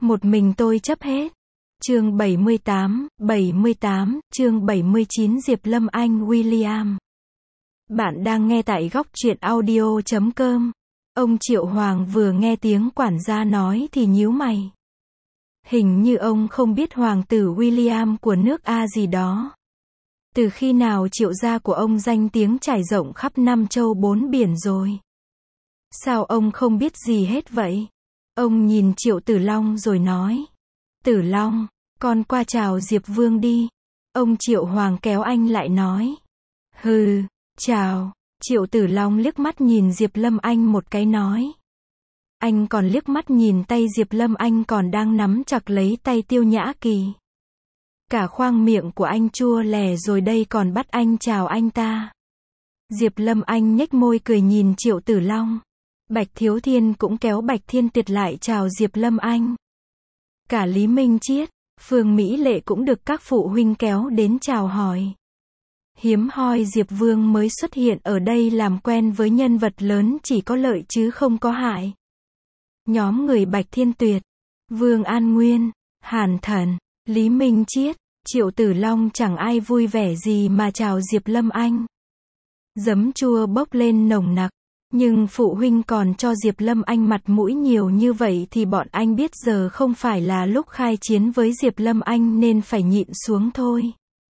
Một mình tôi chấp hết. Chương 78, chương 79 Diệp Lâm Anh William. Bạn đang nghe tại góc truyện audio.com. Ông Triệu Hoàng vừa nghe tiếng quản gia nói thì nhíu mày. Hình như ông không biết hoàng tử William của nước A gì đó. Từ khi nào Triệu gia của ông danh tiếng trải rộng khắp năm châu bốn biển rồi? Sao ông không biết gì hết vậy? Ông nhìn Triệu Tử Long rồi nói. Tử Long, con qua chào Diệp Vương đi. Ông Triệu Hoàng kéo anh lại nói. Hừ, chào. Triệu Tử Long liếc mắt nhìn Diệp Lâm Anh một cái nói. Anh còn liếc mắt nhìn tay Diệp Lâm Anh còn đang nắm chặt lấy tay Tiêu Nhã Kỳ. Cả khoang miệng của anh chua lè rồi đây còn bắt anh chào anh ta. Diệp Lâm Anh nhếch môi cười nhìn Triệu Tử Long. Bạch Thiếu Thiên cũng kéo Bạch Thiên Tuyệt lại chào Diệp Lâm Anh. Cả Lý Minh Triết, Phương Mỹ Lệ cũng được các phụ huynh kéo đến chào hỏi. Hiếm hoi Diệp Vương mới xuất hiện ở đây làm quen với nhân vật lớn chỉ có lợi chứ không có hại. Nhóm người Bạch Thiên Tuyệt, Vương An Nguyên, Hàn Thần, Lý Minh Triết, Triệu Tử Long chẳng ai vui vẻ gì mà chào Diệp Lâm Anh. Giấm chua bốc lên nồng nặc. Nhưng phụ huynh còn cho Diệp Lâm Anh mặt mũi nhiều như vậy thì bọn anh biết giờ không phải là lúc khai chiến với Diệp Lâm Anh nên phải nhịn xuống thôi.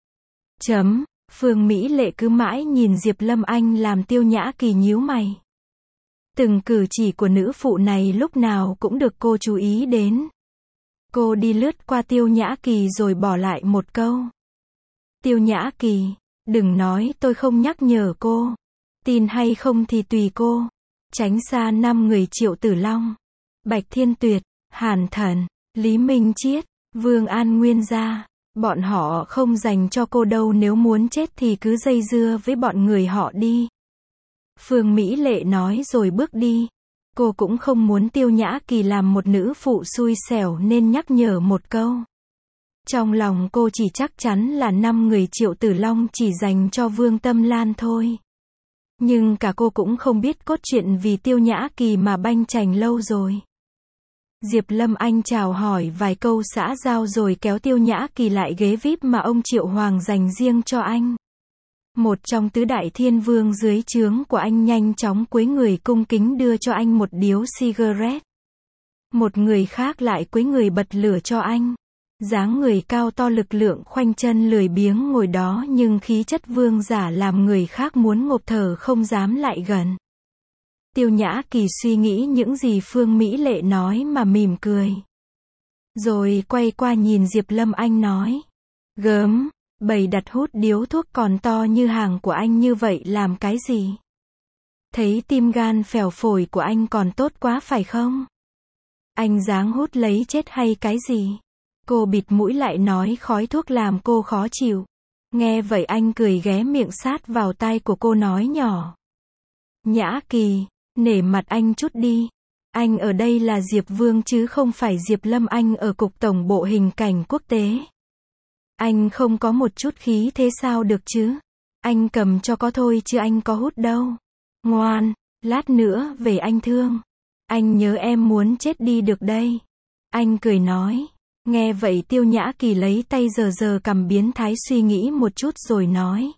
Phương Mỹ Lệ cứ mãi nhìn Diệp Lâm Anh làm Tiêu Nhã Kỳ nhíu mày. Từng cử chỉ của nữ phụ này lúc nào cũng được cô chú ý đến. Cô đi lướt qua Tiêu Nhã Kỳ rồi bỏ lại một câu. Tiêu Nhã Kỳ, đừng nói tôi không nhắc nhở cô. Tin hay không thì tùy cô. Tránh xa 5 người Triệu Tử Long, Bạch Thiên Tuyệt, Hàn Thần, Lý Minh Triết, Vương An Nguyên ra. Bọn họ không dành cho cô đâu, nếu muốn chết thì cứ dây dưa với bọn người họ đi. Phương Mỹ Lệ nói rồi bước đi. Cô cũng không muốn Tiêu Nhã Kỳ làm một nữ phụ xui xẻo nên nhắc nhở một câu. Trong lòng cô chỉ chắc chắn là 5 người Triệu Tử Long chỉ dành cho Vương Tâm Lan thôi. Nhưng cả cô cũng không biết cốt truyện vì Tiêu Nhã Kỳ mà banh chành lâu rồi. Diệp Lâm Anh chào hỏi vài câu xã giao rồi kéo Tiêu Nhã Kỳ lại ghế VIP mà ông Triệu Hoàng dành riêng cho anh. Một trong tứ đại thiên vương dưới trướng của anh nhanh chóng cúi người cung kính đưa cho anh một điếu cigarette. Một người khác lại cúi người bật lửa cho anh. Dáng người cao to lực lượng khoanh chân lười biếng ngồi đó nhưng khí chất vương giả làm người khác muốn ngộp thở không dám lại gần. Tiêu Nhã Kỳ suy nghĩ những gì Phương Mỹ Lệ nói mà mỉm cười. Rồi quay qua nhìn Diệp Lâm Anh nói. Gớm, bầy đặt hút điếu thuốc còn to như hàng của anh như vậy làm cái gì? Thấy tim gan phèo phổi của anh còn tốt quá phải không? Anh dáng hút lấy chết hay cái gì? Cô bịt mũi lại nói khói thuốc làm cô khó chịu. Nghe vậy anh cười ghé miệng sát vào tai của cô nói nhỏ. Nhã Kỳ, nể mặt anh chút đi. Anh ở đây là Diệp Vương chứ không phải Diệp Lâm Anh ở Cục Tổng bộ Hình cảnh Quốc tế. Anh không có một chút khí thế sao được chứ? Anh cầm cho có thôi chứ anh có hút đâu. Ngoan, lát nữa về anh thương. Anh nhớ em muốn chết đi được đây. Anh cười nói. Nghe vậy Tiêu Nhã Kỳ lấy tay giờ cầm biến thái suy nghĩ một chút rồi nói.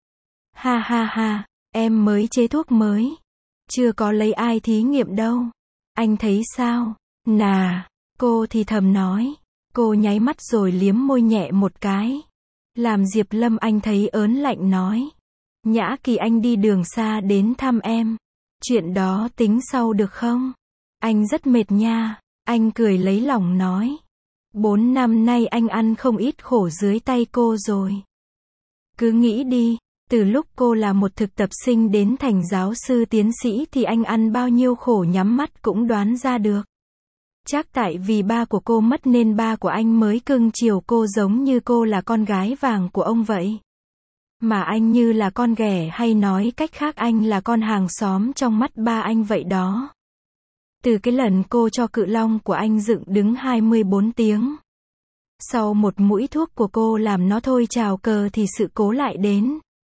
Ha ha ha, em mới chế thuốc mới. Chưa có lấy ai thí nghiệm đâu. Anh thấy sao? Nà, cô thì thầm nói. Cô nháy mắt rồi liếm môi nhẹ một cái. Làm Diệp Lâm Anh thấy ớn lạnh nói. Nhã Kỳ anh đi đường xa đến thăm em. Chuyện đó tính sau được không? Anh rất mệt nha. Anh cười lấy lòng nói. 4 năm nay anh ăn không ít khổ dưới tay cô rồi. Cứ nghĩ đi, từ lúc cô là một thực tập sinh đến thành giáo sư tiến sĩ thì anh ăn bao nhiêu khổ nhắm mắt cũng đoán ra được. Chắc tại vì ba của cô mất nên ba của anh mới cưng chiều cô giống như cô là con gái vàng của ông vậy. Mà anh như là con ghẻ hay nói cách khác anh là con hàng xóm trong mắt ba anh vậy đó. Từ cái lần cô cho cự long của anh dựng đứng 24 tiếng. Sau một mũi thuốc của cô làm nó thôi chào cờ thì sự cố lại đến.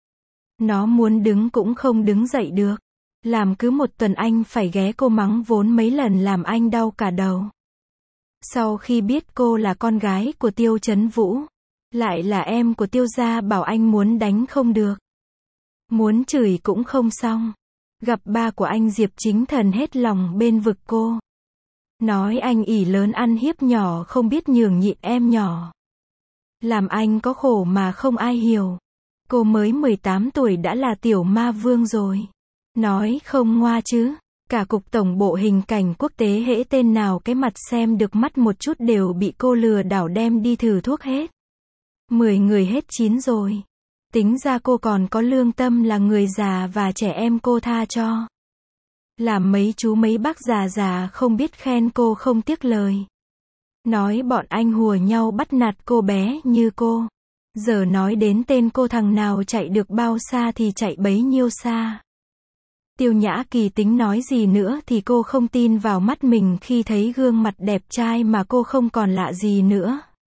Nó muốn đứng cũng không đứng dậy được. Làm cứ một tuần anh phải ghé cô mắng vốn mấy lần làm anh đau cả đầu. Sau khi biết cô là con gái của Tiêu Chấn Vũ, lại là em của Tiêu gia, bảo anh muốn đánh không được, muốn chửi cũng không xong. Gặp ba của anh Diệp Chính Thần hết lòng bên vực cô. Nói anh ỷ lớn ăn hiếp nhỏ, không biết nhường nhịn em nhỏ. Làm anh có khổ mà không ai hiểu. Cô mới 18 tuổi đã là tiểu ma vương rồi. Nói không ngoa chứ. Cả cục tổng bộ hình cảnh quốc tế hễ tên nào cái mặt xem được mắt một chút đều bị cô lừa đảo đem đi thử thuốc hết. 10 người hết 9 rồi. Tính ra cô còn có lương tâm, là người già và trẻ em cô tha cho. Làm mấy chú mấy bác già già không biết khen cô không tiếc lời. Nói bọn anh hùa nhau bắt nạt cô bé như cô. Giờ nói đến tên cô, thằng nào chạy được bao xa thì chạy bấy nhiêu xa. Tiêu Nhã Kỳ tính nói gì nữa thì cô không tin vào mắt mình khi thấy gương mặt đẹp trai mà cô không còn lạ gì nữa.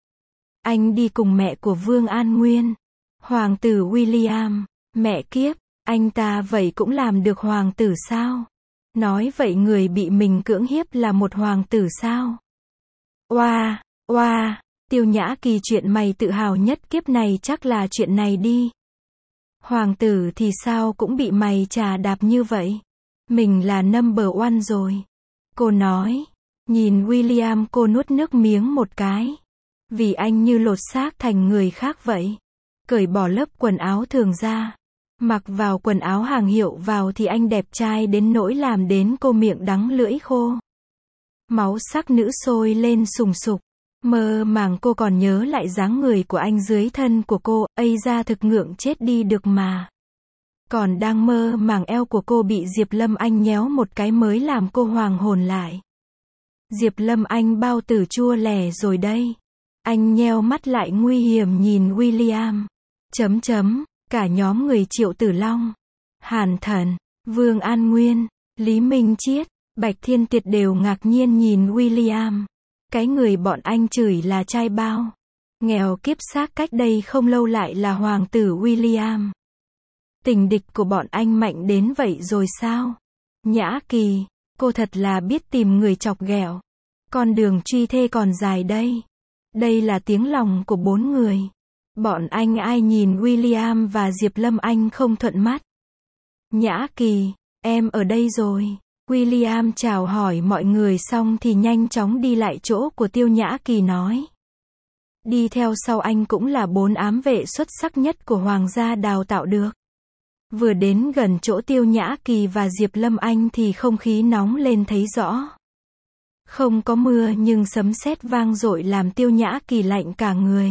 Anh đi cùng mẹ của Vương An Nguyên, hoàng tử William. Mẹ kiếp, anh ta vậy cũng làm được hoàng tử sao? Nói vậy người bị mình cưỡng hiếp là một hoàng tử sao? Oa, oa, Tiêu Nhã Kỳ, chuyện mày tự hào nhất kiếp này chắc là chuyện này đi. Hoàng tử thì sao cũng bị mày chà đạp như vậy. Mình là number one rồi. Cô nói. Nhìn William, cô nuốt nước miếng một cái. Vì anh như lột xác thành người khác vậy. Cởi bỏ lớp quần áo thường ra. Mặc vào quần áo hàng hiệu vào thì anh đẹp trai đến nỗi làm đến cô miệng đắng lưỡi khô. Máu sắc nữ sôi lên sùng sục. Mơ màng cô còn nhớ lại dáng người của anh dưới thân của cô, ây ra thực ngượng chết đi được mà. Còn đang mơ màng eo của cô bị Diệp Lâm Anh nhéo một cái mới làm cô hoàng hồn lại. Diệp Lâm Anh bao tử chua lè rồi đây. Anh nheo mắt lại nguy hiểm nhìn William. Cả nhóm người Triệu Tử Long, Hàn Thần, Vương An Nguyên, Lý Minh Chiết, Bạch Thiên Tiệt đều ngạc nhiên nhìn William. Cái người bọn anh chửi là trai bao. Nghèo kiếp xác cách đây không lâu lại là hoàng tử William. Tình địch của bọn anh mạnh đến vậy rồi sao? Nhã Kỳ, cô thật là biết tìm người chọc ghẹo. Con đường truy thê còn dài đây. Đây là tiếng lòng của 4 người. Bọn anh ai nhìn William và Diệp Lâm Anh không thuận mắt. Nhã Kỳ, em ở đây rồi. William chào hỏi mọi người xong thì nhanh chóng đi lại chỗ của Tiêu Nhã Kỳ nói. Đi theo sau anh cũng là 4 ám vệ xuất sắc nhất của hoàng gia đào tạo được. Vừa đến gần chỗ Tiêu Nhã Kỳ và Diệp Lâm Anh thì không khí nóng lên thấy rõ. Không có mưa nhưng sấm sét vang dội làm Tiêu Nhã Kỳ lạnh cả người.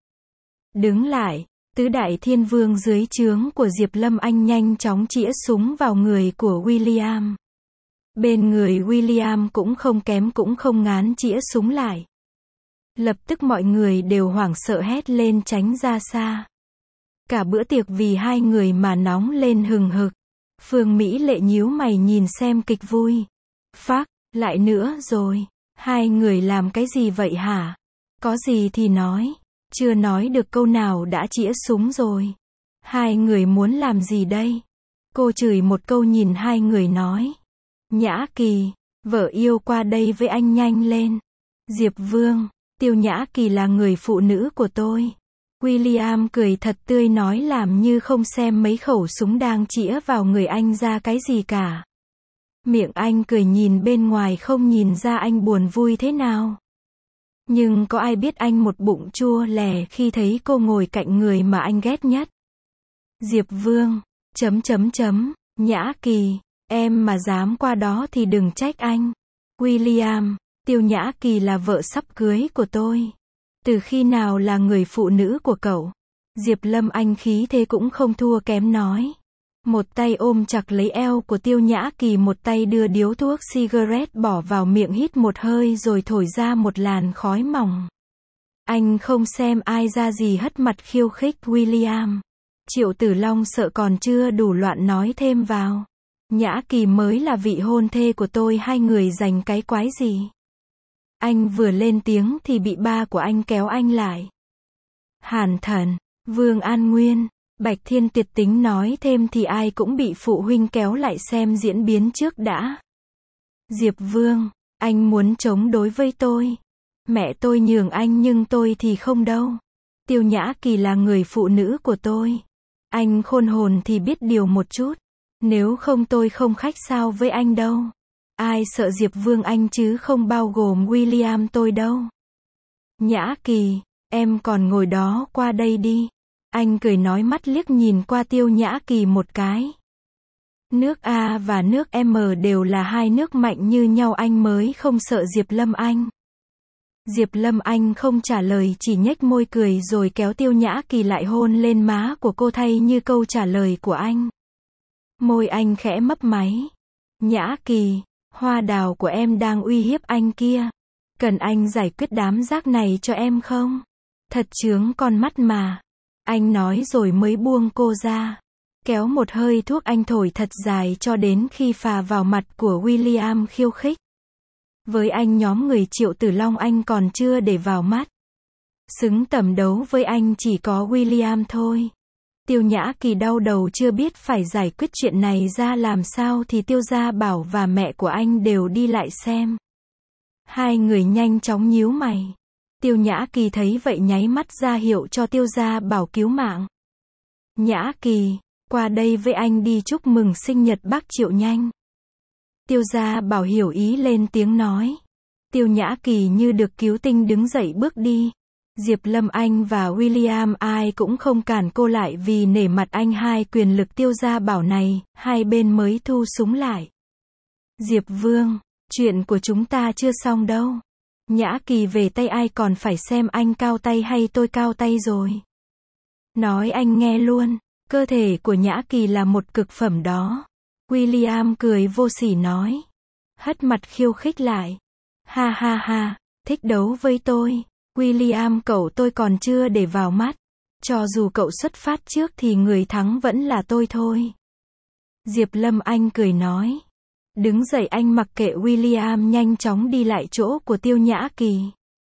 Đứng lại, tứ đại thiên vương dưới trướng của Diệp Lâm Anh nhanh chóng chĩa súng vào người của William. Bên người William cũng không kém cũng không ngán chĩa súng lại. Lập tức mọi người đều hoảng sợ hét lên tránh ra xa. Cả bữa tiệc vì hai người mà nóng lên hừng hực. Phương Mỹ Lệ nhíu mày nhìn xem kịch vui. Phác, lại nữa rồi. Hai người làm cái gì vậy hả? Có gì thì nói. Chưa nói được câu nào đã chĩa súng rồi. Hai người muốn làm gì đây? Cô chửi một câu nhìn hai người nói. Nhã Kỳ, vợ yêu qua đây với anh nhanh lên. Diệp Vương, Tiêu Nhã Kỳ là người phụ nữ của tôi. William cười thật tươi nói làm như không xem mấy khẩu súng đang chĩa vào người anh ra cái gì cả. Miệng anh cười nhìn bên ngoài không nhìn ra anh buồn vui thế nào. Nhưng có ai biết anh một bụng chua lè khi thấy cô ngồi cạnh người mà anh ghét nhất. Diệp Vương, Nhã Kỳ, em mà dám qua đó thì đừng trách anh. William, Tiêu Nhã Kỳ là vợ sắp cưới của tôi. Từ khi nào là người phụ nữ của cậu? Diệp Lâm Anh khí thế cũng không thua kém nói. Một tay ôm chặt lấy eo của Tiêu Nhã Kỳ, một tay đưa điếu thuốc cigarette bỏ vào miệng hít một hơi rồi thổi ra một làn khói mỏng. Anh không xem ai ra gì hất mặt khiêu khích William. Triệu Tử Long sợ còn chưa đủ loạn nói thêm vào. Nhã Kỳ mới là vị hôn thê của tôi, hai người giành cái quái gì? Anh vừa lên tiếng thì bị ba của anh kéo anh lại. Hàn Thần, Vương An Nguyên, Bạch Thiên Tiệt tính nói thêm thì ai cũng bị phụ huynh kéo lại xem diễn biến trước đã. Diệp Vương, anh muốn chống đối với tôi. Mẹ tôi nhường anh nhưng tôi thì không đâu. Tiêu Nhã Kỳ là người phụ nữ của tôi. Anh khôn hồn thì biết điều một chút. Nếu không tôi không khách sáo với anh đâu. Ai sợ Diệp Vương anh chứ không bao gồm William tôi đâu. Nhã Kỳ, em còn ngồi đó, qua đây đi. Anh cười nói, mắt liếc nhìn qua Tiêu Nhã Kỳ một cái. Nước A và nước M đều là hai nước mạnh như nhau, anh mới không sợ Diệp Lâm Anh. Diệp Lâm Anh không trả lời, chỉ nhếch môi cười rồi kéo Tiêu Nhã Kỳ lại hôn lên má của cô thay như câu trả lời của anh. Môi anh khẽ mấp máy. Nhã Kỳ, hoa đào của em đang uy hiếp anh kia. Cần anh giải quyết đám rác này cho em không? Thật chướng con mắt mà. Anh nói rồi mới buông cô ra. Kéo một hơi thuốc anh thổi thật dài cho đến khi phà vào mặt của William khiêu khích. Với anh nhóm người Triệu Tử Long anh còn chưa để vào mắt. Xứng tầm đấu với anh chỉ có William thôi. Tiêu Nhã Kỳ đau đầu chưa biết phải giải quyết chuyện này ra làm sao thì Tiêu Gia Bảo và mẹ của anh đều đi lại xem. Hai người nhanh chóng nhíu mày. Tiêu Nhã Kỳ thấy vậy nháy mắt ra hiệu cho Tiêu Gia Bảo cứu mạng. Nhã Kỳ, qua đây với anh đi chúc mừng sinh nhật bác Triệu nhanh. Tiêu Gia Bảo hiểu ý lên tiếng nói. Tiêu Nhã Kỳ như được cứu tinh đứng dậy bước đi. Diệp Lâm Anh và William ai cũng không cản cô lại vì nể mặt anh hai quyền lực Tiêu Gia Bảo này, hai bên mới thu súng lại. Diệp Vương, chuyện của chúng ta chưa xong đâu. Nhã Kỳ về tay ai còn phải xem anh cao tay hay tôi cao tay rồi. Nói anh nghe luôn, cơ thể của Nhã Kỳ là một cực phẩm đó. William cười vô sỉ nói. Hất mặt khiêu khích lại. Ha ha ha, thích đấu với tôi. William cậu tôi còn chưa để vào mắt. Cho dù cậu xuất phát trước thì người thắng vẫn là tôi thôi. Diệp Lâm Anh cười nói. Đứng dậy anh mặc kệ William nhanh chóng đi lại chỗ của Tiêu Nhã Kỳ.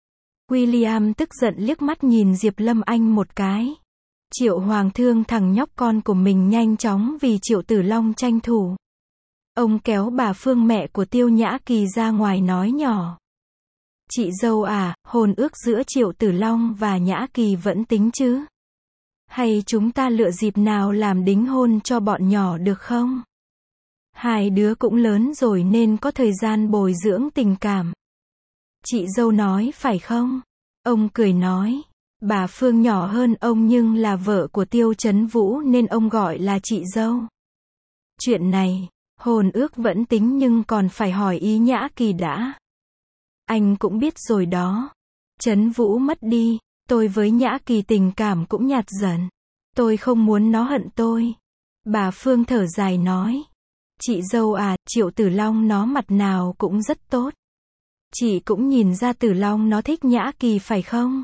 William tức giận liếc mắt nhìn Diệp Lâm Anh một cái. Triệu Hoàng thương thằng nhóc con của mình nhanh chóng vì Triệu Tử Long tranh thủ. Ông kéo bà Phương mẹ của Tiêu Nhã Kỳ ra ngoài nói nhỏ. Chị dâu à, hôn ước giữa Triệu Tử Long và Nhã Kỳ vẫn tính chứ? Hay chúng ta lựa dịp nào làm đính hôn cho bọn nhỏ được không? Hai đứa cũng lớn rồi nên có thời gian bồi dưỡng tình cảm. Chị dâu nói phải không? Ông cười nói. Bà Phương nhỏ hơn ông nhưng là vợ của Tiêu Chấn Vũ nên ông gọi là chị dâu. Chuyện này, hôn ước vẫn tính nhưng còn phải hỏi ý Nhã Kỳ đã. Anh cũng biết rồi đó. Chấn Vũ mất đi, tôi với Nhã Kỳ tình cảm cũng nhạt dần. Tôi không muốn nó hận tôi. Bà Phương thở dài nói. Chị dâu à, Triệu Tử Long nó mặt nào cũng rất tốt. Chị cũng nhìn ra Tử Long nó thích Nhã Kỳ phải không?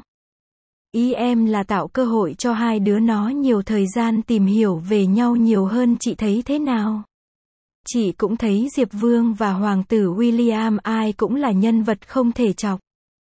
Ý em là tạo cơ hội cho hai đứa nó nhiều thời gian tìm hiểu về nhau nhiều hơn, chị thấy thế nào? Chị cũng thấy Diệp Vương và Hoàng tử William ai cũng là nhân vật không thể chọc.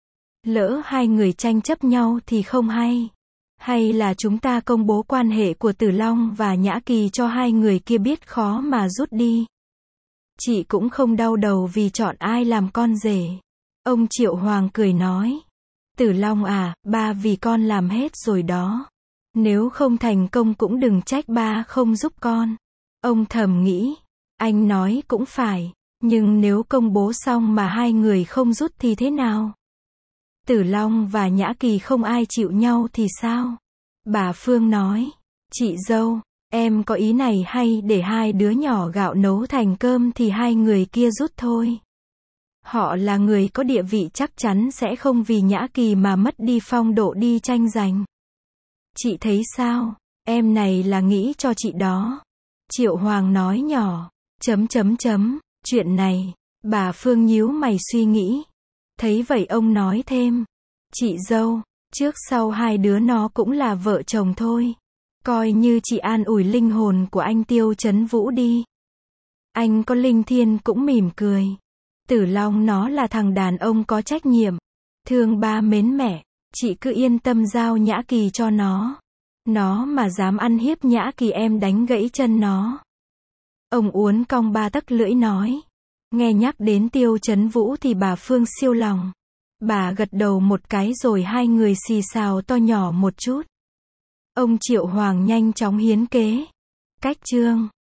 Lỡ hai người tranh chấp nhau thì không hay. Hay là chúng ta công bố quan hệ của Tử Long và Nhã Kỳ cho hai người kia biết khó mà rút đi. Chị cũng không đau đầu vì chọn ai làm con rể. Ông Triệu Hoàng cười nói. Tử Long à, ba vì con làm hết rồi đó. Nếu không thành công cũng đừng trách ba không giúp con. Ông thầm nghĩ. Anh nói cũng phải. Nhưng nếu công bố xong mà hai người không rút thì thế nào? Tử Long và Nhã Kỳ không ai chịu nhau thì sao? Bà Phương nói. Chị dâu, em có ý này hay để hai đứa nhỏ gạo nấu thành cơm thì hai người kia rút thôi. Họ là người có địa vị chắc chắn sẽ không vì Nhã Kỳ mà mất đi phong độ đi tranh giành. Chị thấy sao? Em này là nghĩ cho chị đó. Triệu Hoàng nói nhỏ. Chuyện này, bà Phương nhíu mày suy nghĩ. Thấy vậy ông nói thêm. Chị dâu, trước sau hai đứa nó cũng là vợ chồng thôi. Coi như chị an ủi linh hồn của anh Tiêu Chấn Vũ đi. Anh có linh thiêng cũng mỉm cười. Tử Long nó là thằng đàn ông có trách nhiệm. Thương ba mến mẹ. Chị cứ yên tâm giao Nhã Kỳ cho nó. Nó mà dám ăn hiếp Nhã Kỳ em đánh gãy chân nó. Ông uốn cong ba tấc lưỡi nói. Nghe nhắc đến Tiêu Chấn Vũ thì bà Phương siêu lòng. Bà gật đầu một cái rồi hai người xì xào to nhỏ một chút. Ông Triệu Hoàng nhanh chóng hiến kế. Cách chương